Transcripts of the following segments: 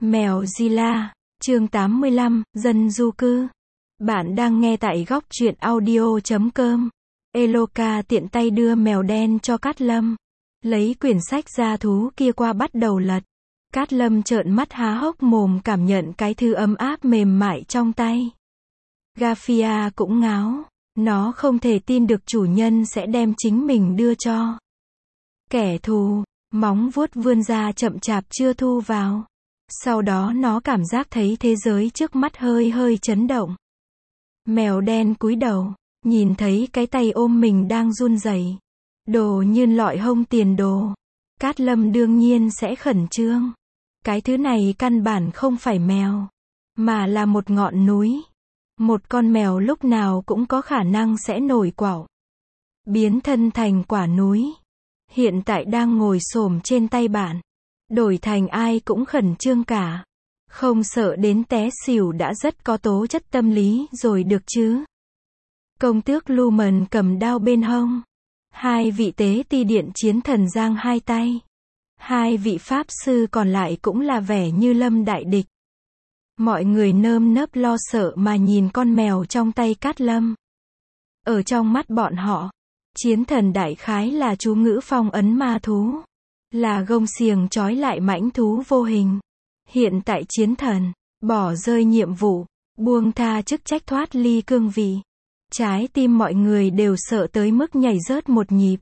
Mèo Zilla, chương 85, dân du cư. Bạn đang nghe tại góc truyện audio.com. Eloka tiện tay đưa mèo đen cho Cát Lâm. Lấy quyển sách gia thú kia qua bắt đầu lật. Cát Lâm trợn mắt há hốc mồm cảm nhận cái thư ấm áp mềm mại trong tay. Garfield cũng ngáo. Nó không thể tin được chủ nhân sẽ đem chính mình đưa cho kẻ thù. Móng vuốt vươn ra chậm chạp chưa thu vào. Sau đó nó cảm giác thấy thế giới trước mắt hơi hơi chấn động. Mèo đen cúi đầu, nhìn thấy cái tay ôm mình đang run rẩy. Đồ như lọi hông tiền đồ. Cát Lâm đương nhiên sẽ khẩn trương. Cái thứ này căn bản không phải mèo, mà là một ngọn núi. Một con mèo lúc nào cũng có khả năng sẽ nổi quạo, biến thân thành quả núi. Hiện tại đang ngồi xổm trên tay bạn. Đổi thành ai cũng khẩn trương cả. Không sợ đến té xỉu đã rất có tố chất tâm lý rồi được chứ. Công tước Lumen cầm đao bên hông. Hai vị tế ti điện chiến thần giang hai tay. Hai vị pháp sư còn lại cũng là vẻ như lâm đại địch. Mọi người nơm nớp lo sợ mà nhìn con mèo trong tay Cát Lâm. Ở trong mắt bọn họ, chiến thần đại khái là chú ngữ phong ấn ma thú. Là gông xiềng trói lại mãnh thú vô hình. Hiện tại chiến thần, bỏ rơi nhiệm vụ, buông tha chức trách thoát ly cương vị. Trái tim mọi người đều sợ tới mức nhảy rớt một nhịp.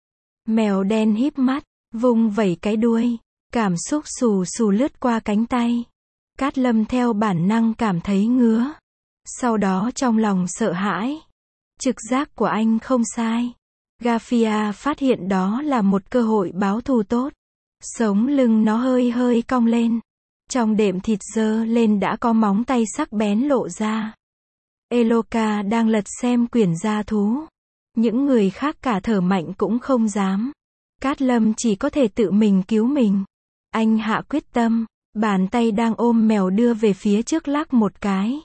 Mèo đen híp mắt, vung vẩy cái đuôi. Cảm xúc xù xù lướt qua cánh tay. Cát Lâm theo bản năng cảm thấy ngứa. Sau đó trong lòng sợ hãi. Trực giác của anh không sai. Garfield phát hiện đó là một cơ hội báo thù tốt. Sống lưng nó hơi hơi cong lên. Trong đệm thịt dơ lên đã có móng tay sắc bén lộ ra. Eloka đang lật xem quyển gia thú. Những người khác cả thở mạnh cũng không dám. Cát Lâm chỉ có thể tự mình cứu mình. Anh hạ quyết tâm. Bàn tay đang ôm mèo đưa về phía trước lắc một cái.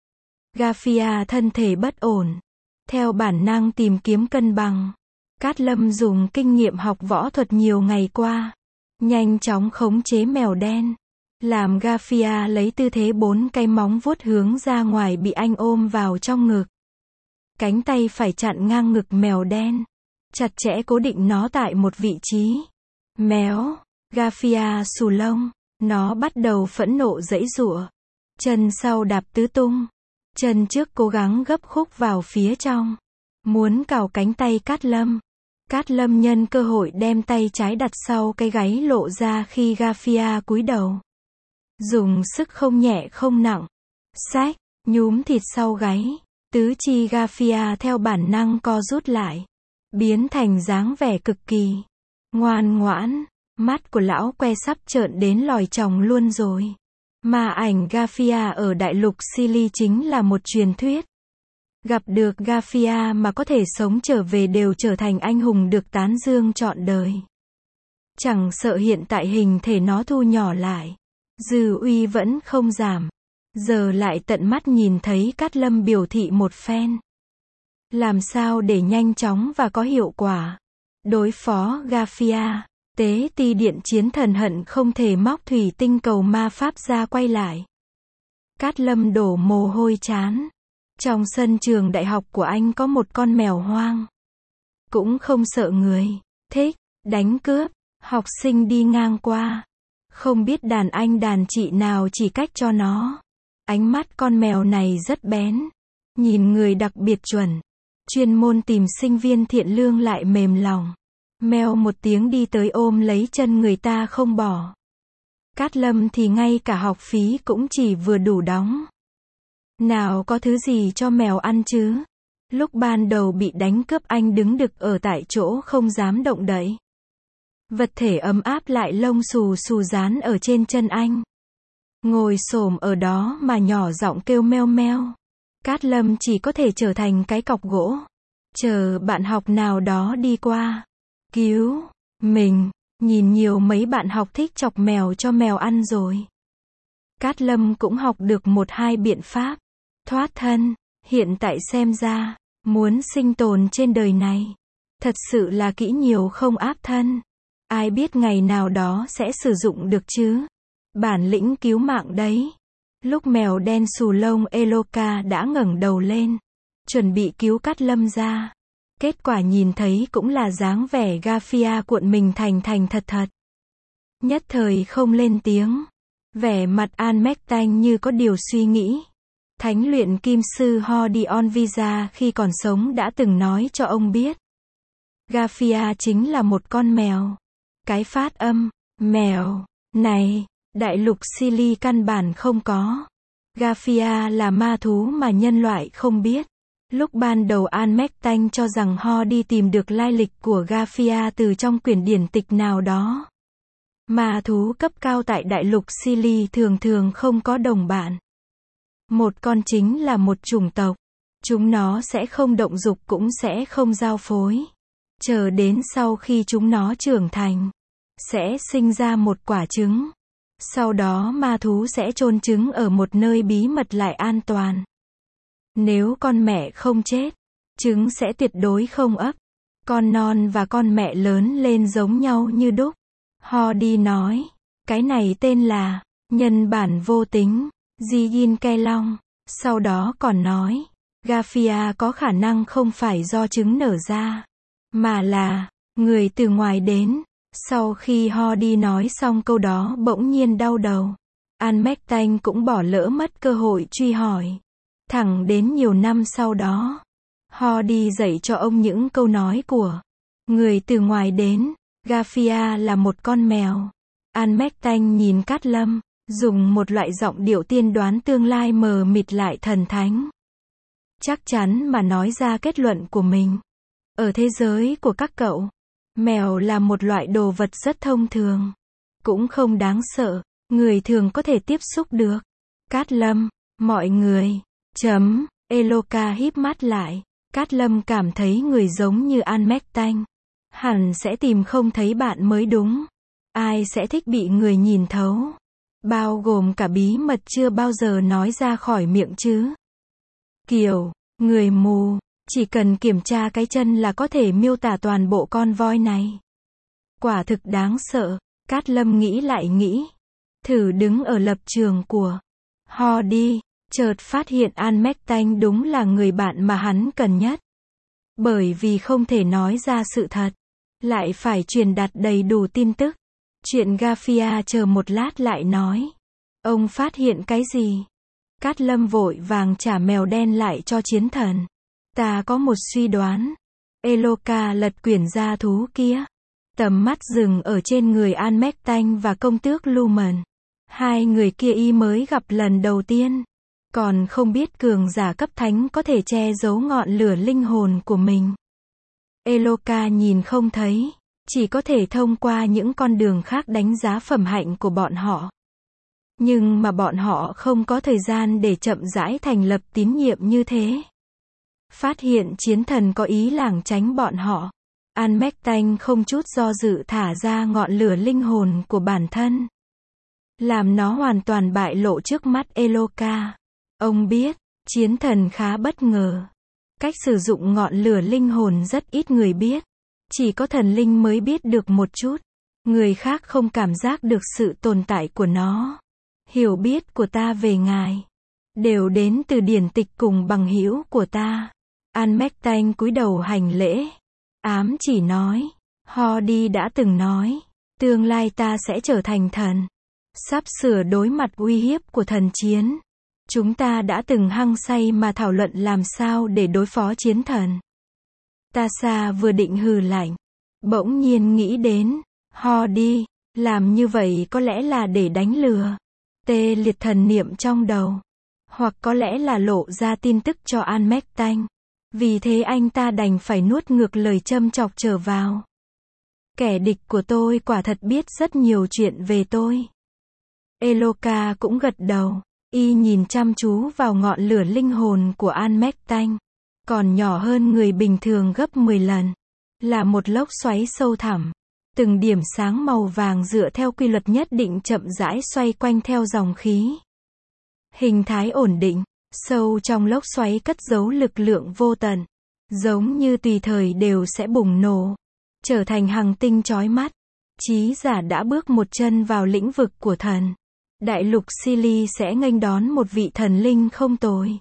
Garfield thân thể bất ổn. Theo bản năng tìm kiếm cân bằng. Cát Lâm dùng kinh nghiệm học võ thuật nhiều ngày qua. Nhanh chóng khống chế mèo đen. Làm Garfield lấy tư thế 4 cái móng vuốt hướng ra ngoài bị anh ôm vào trong ngực. Cánh tay phải chặn ngang ngực mèo đen. Chặt chẽ cố định nó tại một vị trí. Méo. Garfield xù lông. Nó bắt đầu phẫn nộ giãy giụa. Chân sau đạp tứ tung. Chân trước cố gắng gấp khúc vào phía trong. Muốn cào cánh tay Cát Lâm. Cát Lâm nhân cơ hội đem tay trái đặt sau cái gáy lộ ra khi Garfield cúi đầu. Dùng sức không nhẹ không nặng. Xách, nhúm thịt sau gáy. Tứ chi Garfield theo bản năng co rút lại. Biến thành dáng vẻ cực kỳ ngoan ngoãn. Mắt của lão que sắp trợn đến lòi chòng luôn rồi. Mà ảnh Garfield ở đại lục Silly chính là một truyền thuyết. Gặp được Garfield mà có thể sống trở về đều trở thành anh hùng được tán dương trọn đời. Chẳng sợ hiện tại hình thể nó thu nhỏ lại. Dư uy vẫn không giảm. Giờ lại tận mắt nhìn thấy Cát Lâm biểu thị một phen. Làm sao để nhanh chóng và có hiệu quả đối phó Garfield. Tế ti điện chiến thần hận không thể móc thủy tinh cầu ma pháp ra quay lại. Cát Lâm đổ mồ hôi chán. Trong sân trường đại học của anh có một con mèo hoang. Cũng không sợ người. Thích đánh cướp. Học sinh đi ngang qua. Không biết đàn anh đàn chị nào chỉ cách cho nó. Ánh mắt con mèo này rất bén. Nhìn người đặc biệt chuẩn. Chuyên môn tìm sinh viên thiện lương lại mềm lòng. Mèo một tiếng đi tới ôm lấy chân người ta không bỏ. Cát Lâm thì ngay cả học phí cũng chỉ vừa đủ đóng. Nào có thứ gì cho mèo ăn chứ. Lúc ban đầu bị đánh cướp anh đứng đực ở tại chỗ không dám động đậy. Vật thể ấm áp lại lông xù xù dán ở trên chân anh. Ngồi xổm ở đó mà nhỏ giọng kêu meo meo. Cát Lâm chỉ có thể trở thành cái cọc gỗ. Chờ bạn học nào đó đi qua. Cứu mình. Nhìn nhiều mấy bạn học thích chọc mèo cho mèo ăn rồi. Cát Lâm cũng học được 1-2 biện pháp thoát thân. Hiện tại xem ra, muốn sinh tồn trên đời này, thật sự là kỹ nhiều không áp thân. Ai biết ngày nào đó sẽ sử dụng được chứ. Bản lĩnh cứu mạng đấy. Lúc mèo đen xù lông Eloka đã ngẩng đầu lên, chuẩn bị cứu Cát Lâm ra. Kết quả nhìn thấy cũng là dáng vẻ Garfia cuộn mình thành thật thật. Nhất thời không lên tiếng. Vẻ mặt An-Mech-Tanh như có điều suy nghĩ. Thánh luyện kim sư Hody Onvisa khi còn sống đã từng nói cho ông biết. Garfia chính là một con mèo. Cái phát âm, mèo, này, đại lục Silly căn bản không có. Garfia là ma thú mà nhân loại không biết. Lúc ban đầu An-Mech-Tanh cho rằng Hody tìm được lai lịch của Garfia từ trong quyển điển tịch nào đó. Ma thú cấp cao tại đại lục Silly thường không có đồng bạn. Một con chính là một chủng tộc. Chúng nó sẽ không động dục cũng sẽ không giao phối. Chờ đến sau khi chúng nó trưởng thành, sẽ sinh ra một quả trứng. Sau đó ma thú sẽ chôn trứng ở một nơi bí mật lại an toàn. Nếu con mẹ không chết, trứng sẽ tuyệt đối không ấp. Con non và con mẹ lớn lên giống nhau như đúc. Hody nói, cái này tên là nhân bản vô tính, Jin Ke Long. Sau đó còn nói, Garfia có khả năng không phải do trứng nở ra, mà là người từ ngoài đến. Sau khi Hody nói xong câu đó bỗng nhiên đau đầu. An-Mech-Tanh cũng bỏ lỡ mất cơ hội truy hỏi. Thẳng đến nhiều năm sau đó, Hody dạy cho ông những câu nói của người từ ngoài đến. Garfia là một con mèo. An-Mech-Tanh nhìn Cát Lâm, dùng một loại giọng điệu tiên đoán tương lai mờ mịt lại thần thánh. Chắc chắn mà nói ra kết luận của mình. Ở thế giới của các cậu, mèo là một loại đồ vật rất thông thường. Cũng không đáng sợ, người thường có thể tiếp xúc được. Cát Lâm, mọi người, Eloka híp mắt lại. Cát Lâm cảm thấy người giống như An-Mech-Tanh. Hẳn sẽ tìm không thấy bạn mới đúng. Ai sẽ thích bị người nhìn thấu? Bao gồm cả bí mật chưa bao giờ nói ra khỏi miệng chứ. Kiểu, người mù, chỉ cần kiểm tra cái chân là có thể miêu tả toàn bộ con voi này. Quả thực đáng sợ, Cát Lâm nghĩ lại nghĩ. Thử đứng ở lập trường của Hody, chợt phát hiện An-Mech-Tanh đúng là người bạn mà hắn cần nhất. Bởi vì không thể nói ra sự thật, lại phải truyền đạt đầy đủ tin tức. Chuyện Garfia chờ một lát lại nói. Ông phát hiện cái gì? Cát Lâm vội vàng trả mèo đen lại cho chiến thần. Ta có một suy đoán. Eloka lật quyển gia thú kia. Tầm mắt dừng ở trên người An-Mech-Tanh và công tước Lumen. Hai người kia y mới gặp lần đầu tiên. Còn không biết cường giả cấp thánh có thể che giấu ngọn lửa linh hồn của mình. Eloka nhìn không thấy, chỉ có thể thông qua những con đường khác đánh giá phẩm hạnh của bọn họ. Nhưng mà bọn họ không có thời gian để chậm rãi thành lập tín nhiệm như thế. Phát hiện chiến thần có ý lảng tránh bọn họ. An-Mech-Tanh không chút do dự thả ra ngọn lửa linh hồn của bản thân. Làm nó hoàn toàn bại lộ trước mắt Eloka. Ông biết, chiến thần khá bất ngờ. Cách sử dụng ngọn lửa linh hồn rất ít người biết. Chỉ có thần linh mới biết được một chút. Người khác không cảm giác được sự tồn tại của nó. Hiểu biết của ta về ngài đều đến từ điển tịch cùng bằng hữu của ta. An-Mech-Tanh cúi đầu hành lễ. Ám chỉ nói, Hody đã từng nói, tương lai ta sẽ trở thành thần. Sắp sửa đối mặt uy hiếp của thần chiến. Chúng ta đã từng hăng say mà thảo luận làm sao để đối phó chiến thần. Tasha vừa định hừ lạnh, bỗng nhiên nghĩ đến, Hody, làm như vậy có lẽ là để đánh lừa. Tê liệt thần niệm trong đầu. Hoặc có lẽ là lộ ra tin tức cho An-Mech-Tanh. Vì thế anh ta đành phải nuốt ngược lời châm chọc trở vào. Kẻ địch của tôi quả thật biết rất nhiều chuyện về tôi. Eloka cũng gật đầu. Y nhìn chăm chú vào ngọn lửa linh hồn của An-Mech-Tanh. Còn nhỏ hơn người bình thường gấp 10 lần. Là một lốc xoáy sâu thẳm. Từng điểm sáng màu vàng dựa theo quy luật nhất định chậm rãi xoay quanh theo dòng khí. Hình thái ổn định, sâu trong lốc xoáy cất giấu lực lượng vô tận. Giống như tùy thời đều sẽ bùng nổ. Trở thành hằng tinh chói mắt. Trí giả đã bước một chân vào lĩnh vực của thần. đại lục Silly sẽ nghênh đón một vị thần linh không tồi.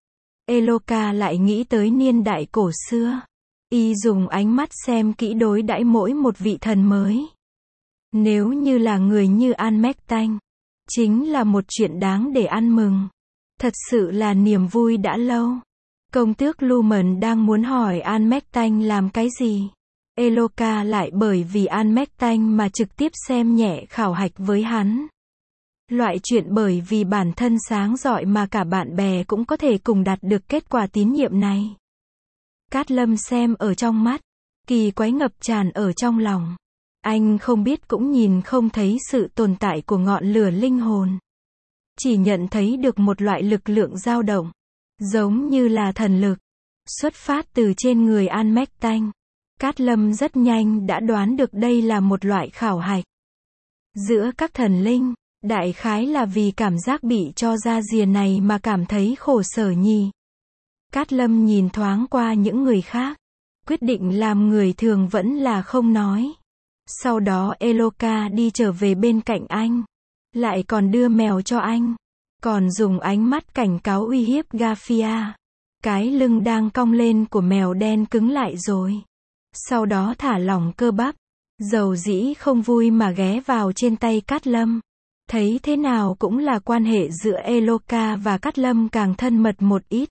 Eloka lại nghĩ tới niên đại cổ xưa. Y dùng ánh mắt xem kỹ đối đãi mỗi một vị thần mới. Nếu như là người như An-Mech-Tanh, chính là một chuyện đáng để ăn mừng. Thật sự là niềm vui đã lâu. Công tước Lumen đang muốn hỏi An-Mech-Tanh làm cái gì. Eloka lại bởi vì An-Mech-Tanh mà trực tiếp xem nhẹ khảo hạch với hắn. Loại chuyện bởi vì bản thân sáng rọi mà cả bạn bè cũng có thể cùng đạt được kết quả tín nhiệm này. Cát Lâm xem ở trong mắt, kỳ quái ngập tràn ở trong lòng. Anh không biết cũng nhìn không thấy sự tồn tại của ngọn lửa linh hồn. Chỉ nhận thấy được một loại lực lượng dao động, giống như là thần lực, xuất phát từ trên người An-Mech-Tanh. Cát Lâm rất nhanh đã đoán được đây là một loại khảo hạch. Giữa các thần linh, đại khái là vì cảm giác bị cho ra rìa này mà cảm thấy khổ sở nhỉ. Cát Lâm nhìn thoáng qua những người khác, quyết định làm người thường vẫn là không nói. Sau đó Eloka đi trở về bên cạnh anh, lại còn đưa mèo cho anh, còn dùng ánh mắt cảnh cáo uy hiếp Garfia. Cái lưng đang cong lên của mèo đen cứng lại rồi. Sau đó thả lỏng cơ bắp, dầu dĩ không vui mà ghé vào trên tay Cát Lâm. Thấy thế nào cũng là quan hệ giữa Eloka và Cát Lâm càng thân mật một ít.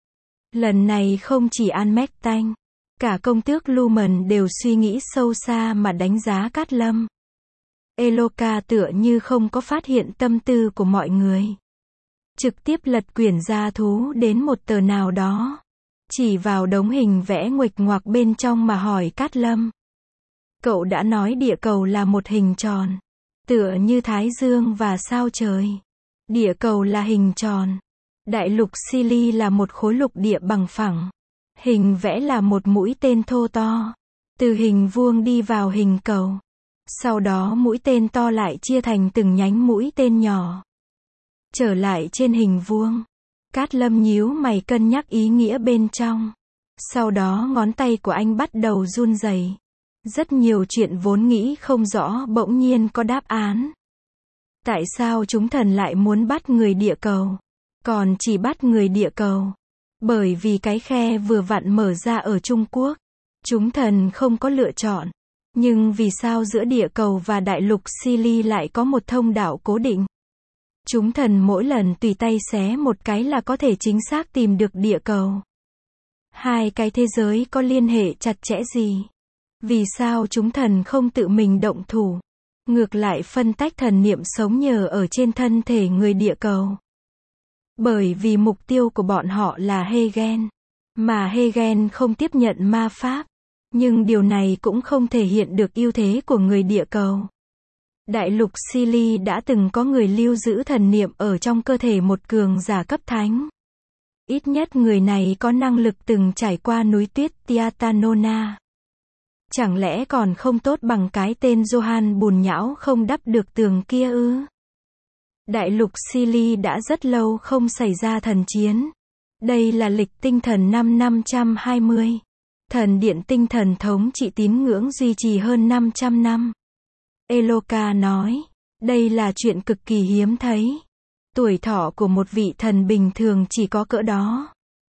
Lần này không chỉ An-Mech-Tanh, cả công tước Lumen đều suy nghĩ sâu xa mà đánh giá Cát Lâm. Eloka tựa như không có phát hiện tâm tư của mọi người. Trực tiếp lật quyển gia thú đến một tờ nào đó. Chỉ vào đống hình vẽ nguệch ngoạc bên trong mà hỏi Cát Lâm. Cậu đã nói địa cầu là một hình tròn. Tựa như Thái Dương và sao trời. Địa cầu là hình tròn. Đại lục Silly là một khối lục địa bằng phẳng. Hình vẽ là một mũi tên thô to. Từ hình vuông đi vào hình cầu. Sau đó mũi tên to lại chia thành từng nhánh mũi tên nhỏ. Trở lại trên hình vuông. Cát Lâm nhíu mày cân nhắc ý nghĩa bên trong. Sau đó ngón tay của anh bắt đầu run rẩy. Rất nhiều chuyện vốn nghĩ không rõ bỗng nhiên có đáp án. Tại sao chúng thần lại muốn bắt người địa cầu? Còn chỉ bắt người địa cầu. Bởi vì cái khe vừa vặn mở ra ở Trung Quốc. Chúng thần không có lựa chọn. Nhưng vì sao giữa địa cầu và đại lục Silly lại có một thông đạo cố định? Chúng thần mỗi lần tùy tay xé một cái là có thể chính xác tìm được địa cầu. Hai cái thế giới có liên hệ chặt chẽ gì? Vì sao chúng thần không tự mình động thủ? Ngược lại phân tách thần niệm sống nhờ ở trên thân thể người địa cầu. Bởi vì mục tiêu của bọn họ là Hegen. Mà Hegen không tiếp nhận ma pháp. Nhưng điều này cũng không thể hiện được ưu thế của người địa cầu. Đại lục Silly đã từng có người lưu giữ thần niệm ở trong cơ thể một cường giả cấp thánh. Ít nhất người này có năng lực từng trải qua núi tuyết Tiatanona. Chẳng lẽ còn không tốt bằng cái tên Johann bùn nhão không đắp được tường kia ư? Đại lục Silly đã rất lâu không xảy ra thần chiến. Đây là lịch tinh thần năm 520. Thần điện tinh thần thống trị tín ngưỡng duy trì hơn 500 năm. Eloka nói, đây là chuyện cực kỳ hiếm thấy. Tuổi thọ của một vị thần bình thường chỉ có cỡ đó.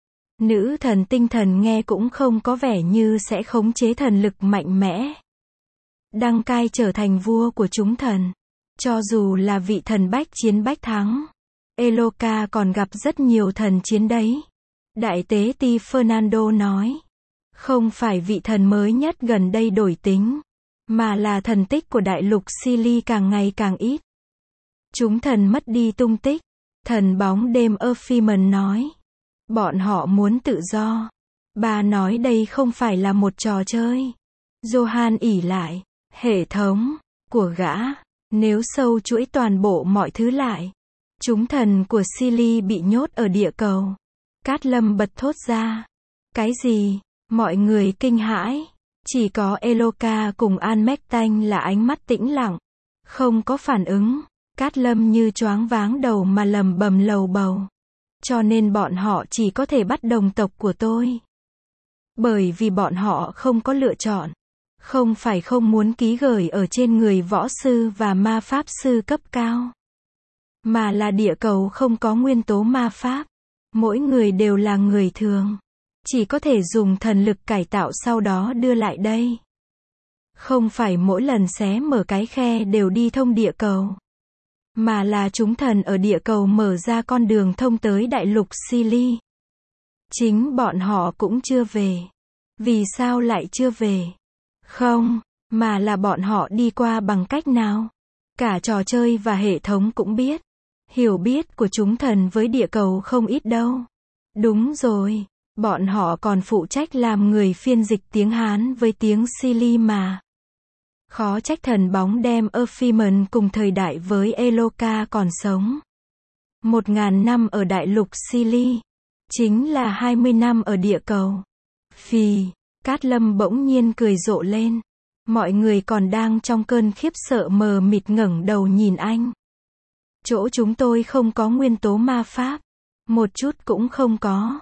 Nữ thần tinh thần nghe cũng không có vẻ như sẽ khống chế thần lực mạnh mẽ. Đăng cai trở thành vua của chúng thần. Cho dù là vị thần bách chiến bách thắng. Eloka còn gặp rất nhiều thần chiến đấy. Đại tế ti Fernando nói. Không phải vị thần mới nhất gần đây đổi tính. Mà là thần tích của đại lục Silly càng ngày càng ít. Chúng thần mất đi tung tích. Thần bóng đêm Ephemon nói. Bọn họ muốn tự do. Bà nói đây không phải là một trò chơi. Johann ỷ lại. Hệ thống của gã. Nếu sâu chuỗi toàn bộ mọi thứ lại. Chúng thần của Silly bị nhốt ở địa cầu. Cát Lâm bật thốt ra. Cái gì? Mọi người kinh hãi. Chỉ có Eloka cùng An-Mech-Tanh là ánh mắt tĩnh lặng. Không có phản ứng. Cát Lâm như choáng váng đầu mà lầm bầm lầu bầu. Cho nên bọn họ chỉ có thể bắt đồng tộc của tôi. Bởi vì bọn họ không có lựa chọn. Không phải không muốn ký gửi ở trên người võ sư và ma pháp sư cấp cao. mà là địa cầu không có nguyên tố ma pháp. Mỗi người đều là người thường. Chỉ có thể dùng thần lực cải tạo sau đó đưa lại đây. Không phải mỗi lần xé mở cái khe đều đi thông địa cầu. Mà là chúng thần ở địa cầu mở ra con đường thông tới đại lục Silly. Chính bọn họ cũng chưa về. Vì sao lại chưa về? Không, mà là bọn họ đi qua bằng cách nào? Cả trò chơi và hệ thống cũng biết. Hiểu biết của chúng thần với địa cầu không ít đâu. Đúng rồi, bọn họ còn phụ trách làm người phiên dịch tiếng Hán với tiếng Silly mà. Khó trách thần bóng đem Ephemon cùng thời đại với Eloka còn sống. 1000 năm ở đại lục Silly. Chính là 20 năm ở địa cầu. Phì, Cát Lâm bỗng nhiên cười rộ lên. Mọi người còn đang trong cơn khiếp sợ mờ mịt ngẩng đầu nhìn anh. Chỗ chúng tôi không có nguyên tố ma pháp. Một chút cũng không có.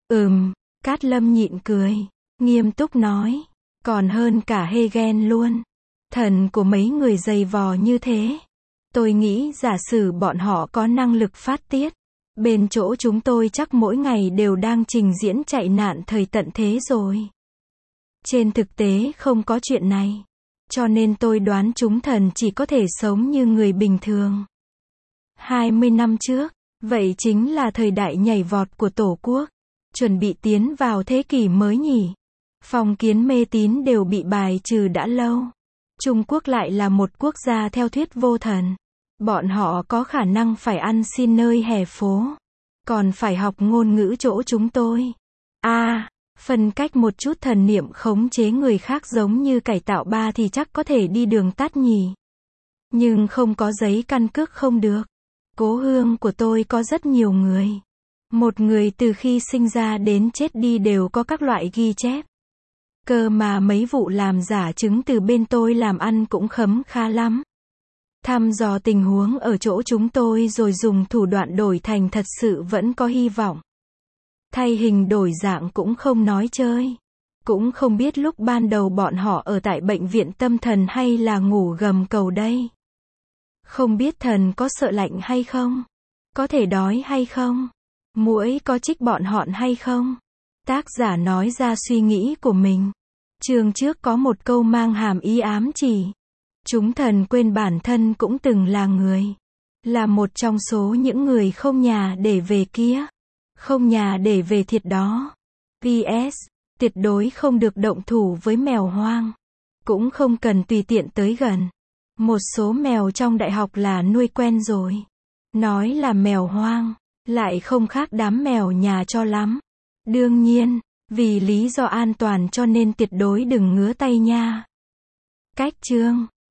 Cát Lâm nhịn cười. Nghiêm túc nói. Còn hơn cả Hegen luôn. Thần của mấy người dày vò như thế. Tôi nghĩ giả sử bọn họ có năng lực phát tiết. Bên chỗ chúng tôi chắc mỗi ngày đều đang trình diễn chạy nạn thời tận thế rồi. Trên thực tế không có chuyện này. Cho nên tôi đoán chúng thần chỉ có thể sống như người bình thường. 20 năm trước, vậy chính là thời đại nhảy vọt của Tổ quốc. Chuẩn bị tiến vào thế kỷ mới nhỉ. Phong kiến mê tín đều bị bài trừ đã lâu. Trung Quốc lại là một quốc gia theo thuyết vô thần. Bọn họ có khả năng phải ăn xin nơi hè phố. Còn phải học ngôn ngữ chỗ chúng tôi. Phân cách một chút thần niệm khống chế người khác giống như cải tạo ba thì chắc có thể đi đường tắt nhỉ. Nhưng không có giấy căn cước không được. Cố hương của tôi có rất nhiều người. Một người từ khi sinh ra đến chết đi đều có các loại ghi chép. Cơ mà mấy vụ làm giả chứng từ bên tôi làm ăn cũng khấm khá lắm. Thăm dò tình huống ở chỗ chúng tôi rồi dùng thủ đoạn đổi thành thật sự vẫn có hy vọng. Thay hình đổi dạng cũng không nói chơi. Cũng không biết lúc ban đầu bọn họ ở tại bệnh viện tâm thần hay là ngủ gầm cầu đây. Không biết thần có sợ lạnh hay không? Có thể đói hay không? Muỗi có chích bọn họ hay không? Tác giả nói ra suy nghĩ của mình. Chương trước có một câu mang hàm ý ám chỉ. Chúng thần quên bản thân cũng từng là người. Là một trong số những người không nhà để về kia. Không nhà để về thiệt đó. PS, tuyệt đối không được động thủ với mèo hoang. Cũng không cần tùy tiện tới gần. Một số mèo trong đại học là nuôi quen rồi. Nói là mèo hoang, lại không khác đám mèo nhà cho lắm. Đương nhiên, vì lý do an toàn cho nên tuyệt đối đừng ngứa tay nha. Cách chương